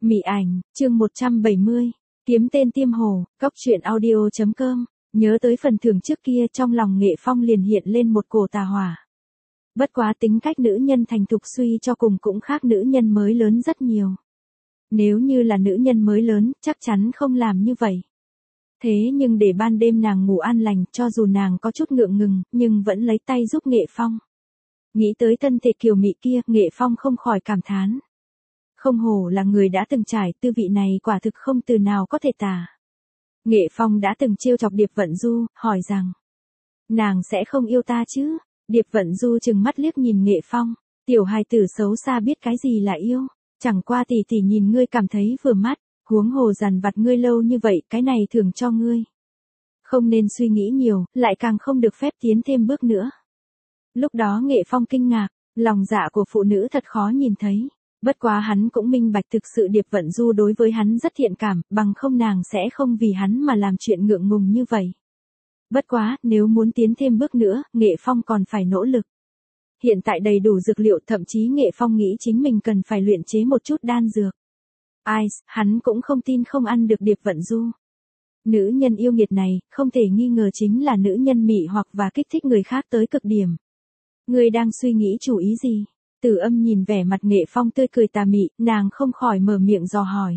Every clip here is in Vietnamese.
Mị ảnh, chương 170, kiếm tên tiêm hồ, cóc truyện audio.com, nhớ tới phần thưởng trước kia trong lòng Nghệ Phong liền hiện lên một cổ tà hỏa. Bất quá tính cách nữ nhân thành thục suy cho cùng cũng khác nữ nhân mới lớn rất nhiều. Nếu như là nữ nhân mới lớn, chắc chắn không làm như vậy. Thế nhưng để ban đêm nàng ngủ an lành, cho dù nàng có chút ngượng ngừng, nhưng vẫn lấy tay giúp Nghệ Phong. Nghĩ tới thân thể kiều mị kia, Nghệ Phong không khỏi cảm thán. Không hổ là người đã từng trải, tư vị này quả thực không từ nào có thể tả. Nghệ Phong đã từng trêu chọc Điệp Vận Du, hỏi rằng, nàng sẽ không yêu ta chứ? Điệp Vận Du chừng mắt liếc nhìn Nghệ Phong, tiểu hài tử xấu xa biết cái gì là yêu, chẳng qua tỷ tỷ nhìn ngươi cảm thấy vừa mắt, huống hồ dằn vặt ngươi lâu như vậy, cái này thưởng cho ngươi. Không nên suy nghĩ nhiều, lại càng không được phép tiến thêm bước nữa. Lúc đó Nghệ Phong kinh ngạc, lòng dạ của phụ nữ thật khó nhìn thấy. Bất quá hắn cũng minh bạch thực sự Điệp Vận Du đối với hắn rất thiện cảm, bằng không nàng sẽ không vì hắn mà làm chuyện ngượng ngùng như vậy. Bất quá, nếu muốn tiến thêm bước nữa, Nghệ Phong còn phải nỗ lực. Hiện tại đầy đủ dược liệu, thậm chí Nghệ Phong nghĩ chính mình cần phải luyện chế một chút đan dược. Ai, hắn cũng không tin không ăn được Điệp Vận Du. Nữ nhân yêu nghiệt này, không thể nghi ngờ chính là nữ nhân mị hoặc và kích thích người khác tới cực điểm. Ngươi đang suy nghĩ chủ ý gì? Tử Âm nhìn vẻ mặt Nghệ Phong tươi cười tà mị, nàng không khỏi mở miệng dò hỏi.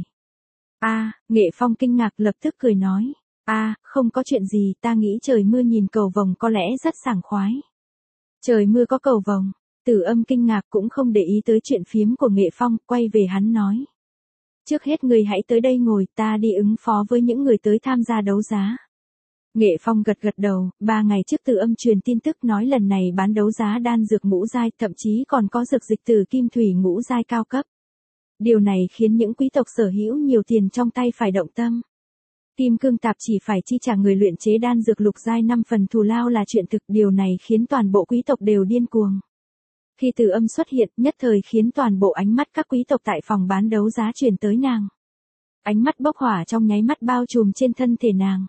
Nghệ Phong kinh ngạc lập tức cười nói. Không có chuyện gì, ta nghĩ trời mưa nhìn cầu vồng có lẽ rất sảng khoái. Trời mưa có cầu vồng, Tử Âm kinh ngạc cũng không để ý tới chuyện phiếm của Nghệ Phong, quay về hắn nói. Trước hết người hãy tới đây ngồi, ta đi ứng phó với những người tới tham gia đấu giá. Nghệ Phong gật gật đầu, 3 ngày trước Tử Âm truyền tin tức nói lần này bán đấu giá đan dược ngũ giai, thậm chí còn có dược dịch từ kim thủy ngũ giai cao cấp. Điều này khiến những quý tộc sở hữu nhiều tiền trong tay phải động tâm. Kim Cương Tạp chỉ phải chi trả người luyện chế đan dược lục giai 5 phần thù lao là chuyện thực, điều này khiến toàn bộ quý tộc đều điên cuồng. Khi Tử Âm xuất hiện, nhất thời khiến toàn bộ ánh mắt các quý tộc tại phòng bán đấu giá chuyển tới nàng. Ánh mắt bốc hỏa trong nháy mắt bao trùm trên thân thể nàng.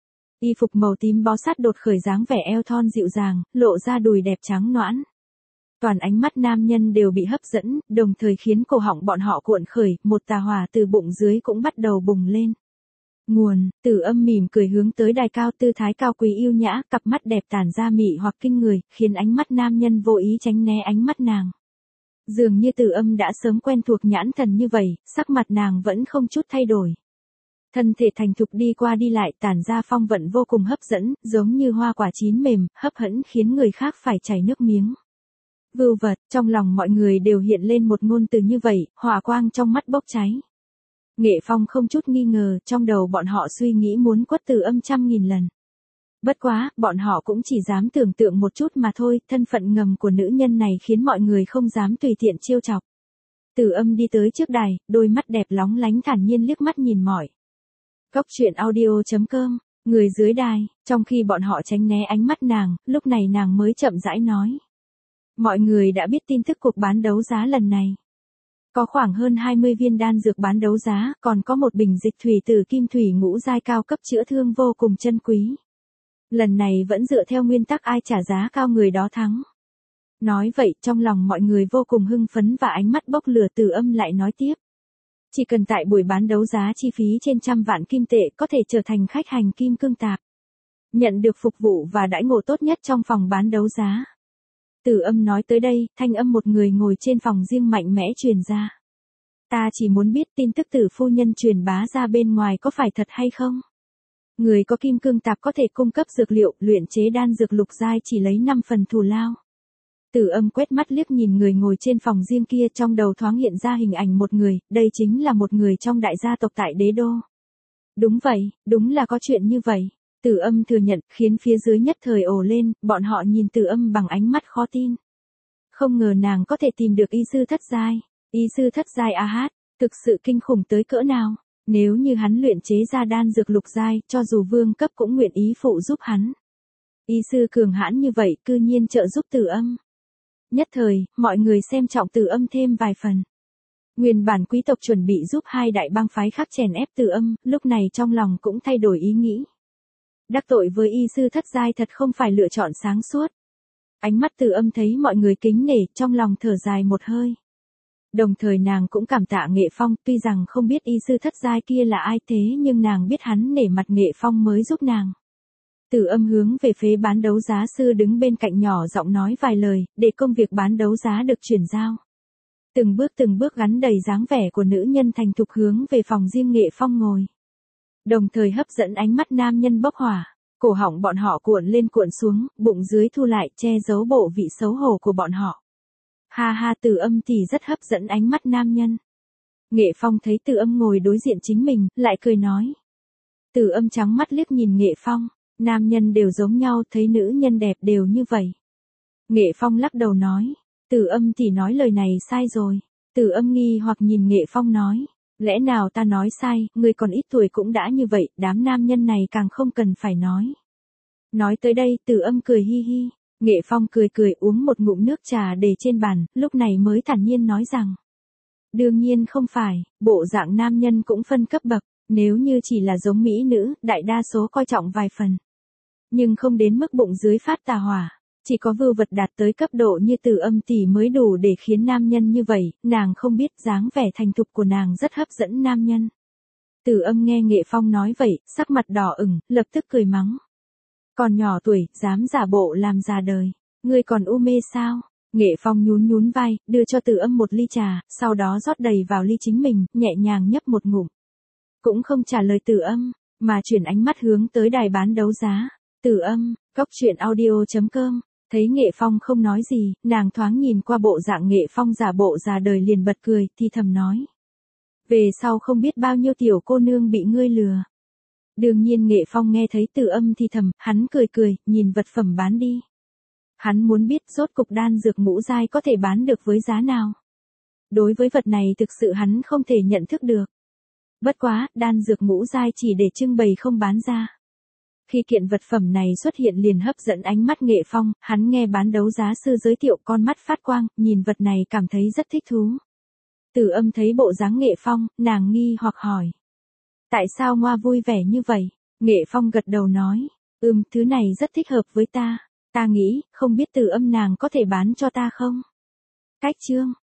Y phục màu tím bó sát đột khởi dáng vẻ eo thon dịu dàng, lộ ra đùi đẹp trắng nõn. Toàn ánh mắt nam nhân đều bị hấp dẫn, đồng thời khiến cổ họng bọn họ cuộn khởi, một tà hỏa từ bụng dưới cũng bắt đầu bùng lên. Nguồn, Tử Âm mỉm cười hướng tới đài cao, tư thái cao quý yêu nhã, cặp mắt đẹp tản ra mị hoặc kinh người, khiến ánh mắt nam nhân vô ý tránh né ánh mắt nàng. Dường như Tử Âm đã sớm quen thuộc nhãn thần như vậy, sắc mặt nàng vẫn không chút thay đổi. Thân thể thành thục đi qua đi lại, tản ra phong vận vô cùng hấp dẫn, giống như hoa quả chín mềm, hấp hẫn khiến người khác phải chảy nước miếng. Vưu vật, trong lòng mọi người đều hiện lên một ngôn từ như vậy, hỏa quang trong mắt bốc cháy. Nghệ Phong không chút nghi ngờ, trong đầu bọn họ suy nghĩ muốn quất Tử Âm 100.000 lần. Bất quá, bọn họ cũng chỉ dám tưởng tượng một chút mà thôi, thân phận ngầm của nữ nhân này khiến mọi người không dám tùy tiện trêu chọc. Tử Âm đi tới trước đài, đôi mắt đẹp lóng lánh thản nhiên liếc mắt nhìn mọi. Cóc truyện audio.com, người dưới đài, trong khi bọn họ tránh né ánh mắt nàng, lúc này nàng mới chậm rãi nói. Mọi người đã biết tin tức cuộc bán đấu giá lần này. Có khoảng hơn 20 viên đan dược bán đấu giá, còn có một bình dịch thủy từ kim thủy ngũ giai cao cấp chữa thương vô cùng chân quý. Lần này vẫn dựa theo nguyên tắc ai trả giá cao người đó thắng. Nói vậy, trong lòng mọi người vô cùng hưng phấn và ánh mắt bốc lửa. Tử Âm lại nói tiếp. Chỉ cần tại buổi bán đấu giá chi phí trên 100 vạn kim tệ có thể trở thành khách hàng Kim Cương Tạp. Nhận được phục vụ và đãi ngộ tốt nhất trong phòng bán đấu giá. Tử Âm nói tới đây, thanh âm một người ngồi trên phòng riêng mạnh mẽ truyền ra. Ta chỉ muốn biết tin tức Tử phu nhân truyền bá ra bên ngoài có phải thật hay không? Người có Kim Cương Tạp có thể cung cấp dược liệu, luyện chế đan dược lục giai chỉ lấy 5 phần thù lao. Tử Âm quét mắt liếc nhìn người ngồi trên phòng riêng kia, trong đầu thoáng hiện ra hình ảnh một người, đây chính là một người trong đại gia tộc tại đế đô. Đúng vậy, đúng là có chuyện như vậy. Tử Âm thừa nhận, khiến phía dưới nhất thời ồ lên, bọn họ nhìn Tử Âm bằng ánh mắt khó tin. Không ngờ nàng có thể tìm được y sư thất giai. Y sư thất giai thực sự kinh khủng tới cỡ nào. Nếu như hắn luyện chế ra đan dược lục giai, cho dù vương cấp cũng nguyện ý phụ giúp hắn. Y sư cường hãn như vậy, cư nhiên trợ giúp Tử Âm. Nhất thời, mọi người xem trọng Tử Âm thêm vài phần. Nguyên bản quý tộc chuẩn bị giúp hai đại bang phái khác chèn ép Tử Âm, lúc này trong lòng cũng thay đổi ý nghĩ. Đắc tội với y sư thất giai thật không phải lựa chọn sáng suốt. Ánh mắt Tử Âm thấy mọi người kính nể, trong lòng thở dài một hơi. Đồng thời nàng cũng cảm tạ Nghệ Phong, tuy rằng không biết y sư thất giai kia là ai thế nhưng nàng biết hắn nể mặt Nghệ Phong mới giúp nàng. Từ Âm hướng về phế bán đấu giá sư đứng bên cạnh nhỏ giọng nói vài lời, để công việc bán đấu giá được chuyển giao. Từng bước gắn đầy dáng vẻ của nữ nhân thành thục hướng về phòng riêng Nghệ Phong ngồi. Đồng thời hấp dẫn ánh mắt nam nhân bốc hỏa, cổ họng bọn họ cuộn lên cuộn xuống, bụng dưới thu lại che giấu bộ vị xấu hổ của bọn họ. Ha ha, Từ Âm thì rất hấp dẫn ánh mắt nam nhân. Nghệ Phong thấy Từ Âm ngồi đối diện chính mình, lại cười nói. Từ Âm trắng mắt liếc nhìn Nghệ Phong, nam nhân đều giống nhau, thấy nữ nhân đẹp đều như vậy. Nghệ Phong lắc đầu nói, Từ Âm thì nói lời này sai rồi. Từ Âm nghi hoặc nhìn Nghệ Phong nói, lẽ nào ta nói sai, người còn ít tuổi cũng đã như vậy, đám nam nhân này càng không cần phải nói. Nói tới đây, Từ Âm cười hi hi. Nghệ Phong cười cười uống một ngụm nước trà để trên bàn, lúc này mới thản nhiên nói rằng. Đương nhiên không phải, bộ dạng nam nhân cũng phân cấp bậc, nếu như chỉ là giống mỹ nữ, đại đa số coi trọng vài phần. Nhưng không đến mức bụng dưới phát tà hỏa, chỉ có vưu vật đạt tới cấp độ như Từ Âm tỷ mới đủ để khiến nam nhân như vậy, nàng không biết dáng vẻ thành thục của nàng rất hấp dẫn nam nhân. Từ Âm nghe Nghệ Phong nói vậy, sắc mặt đỏ ửng, lập tức cười mắng. Còn nhỏ tuổi, dám giả bộ làm già đời. Ngươi còn u mê sao? Nghệ Phong nhún nhún vai, đưa cho Từ Âm một ly trà, sau đó rót đầy vào ly chính mình, nhẹ nhàng nhấp một ngụm. Cũng không trả lời Từ Âm, mà chuyển ánh mắt hướng tới đài bán đấu giá. Từ Âm, coctruyện.audio.com. Thấy Nghệ Phong không nói gì, nàng thoáng nhìn qua bộ dạng Nghệ Phong giả bộ già đời liền bật cười, thì thầm nói. Về sau không biết bao nhiêu tiểu cô nương bị ngươi lừa. Đương nhiên Nghệ Phong nghe thấy Từ Âm thì thầm, hắn cười cười, nhìn vật phẩm bán đi. Hắn muốn biết rốt cục đan dược ngũ giai có thể bán được với giá nào. Đối với vật này thực sự hắn không thể nhận thức được. Bất quá, đan dược ngũ giai chỉ để trưng bày không bán ra. Khi kiện vật phẩm này xuất hiện liền hấp dẫn ánh mắt Nghệ Phong, hắn nghe bán đấu giá sư giới thiệu con mắt phát quang, nhìn vật này cảm thấy rất thích thú. Từ Âm thấy bộ dáng Nghệ Phong, nàng nghi hoặc hỏi. Tại sao Ngoa vui vẻ như vậy? Nghệ Phong gật đầu nói, thứ này rất thích hợp với ta. Ta nghĩ, không biết Từ Âm nàng có thể bán cho ta không? Cách chương.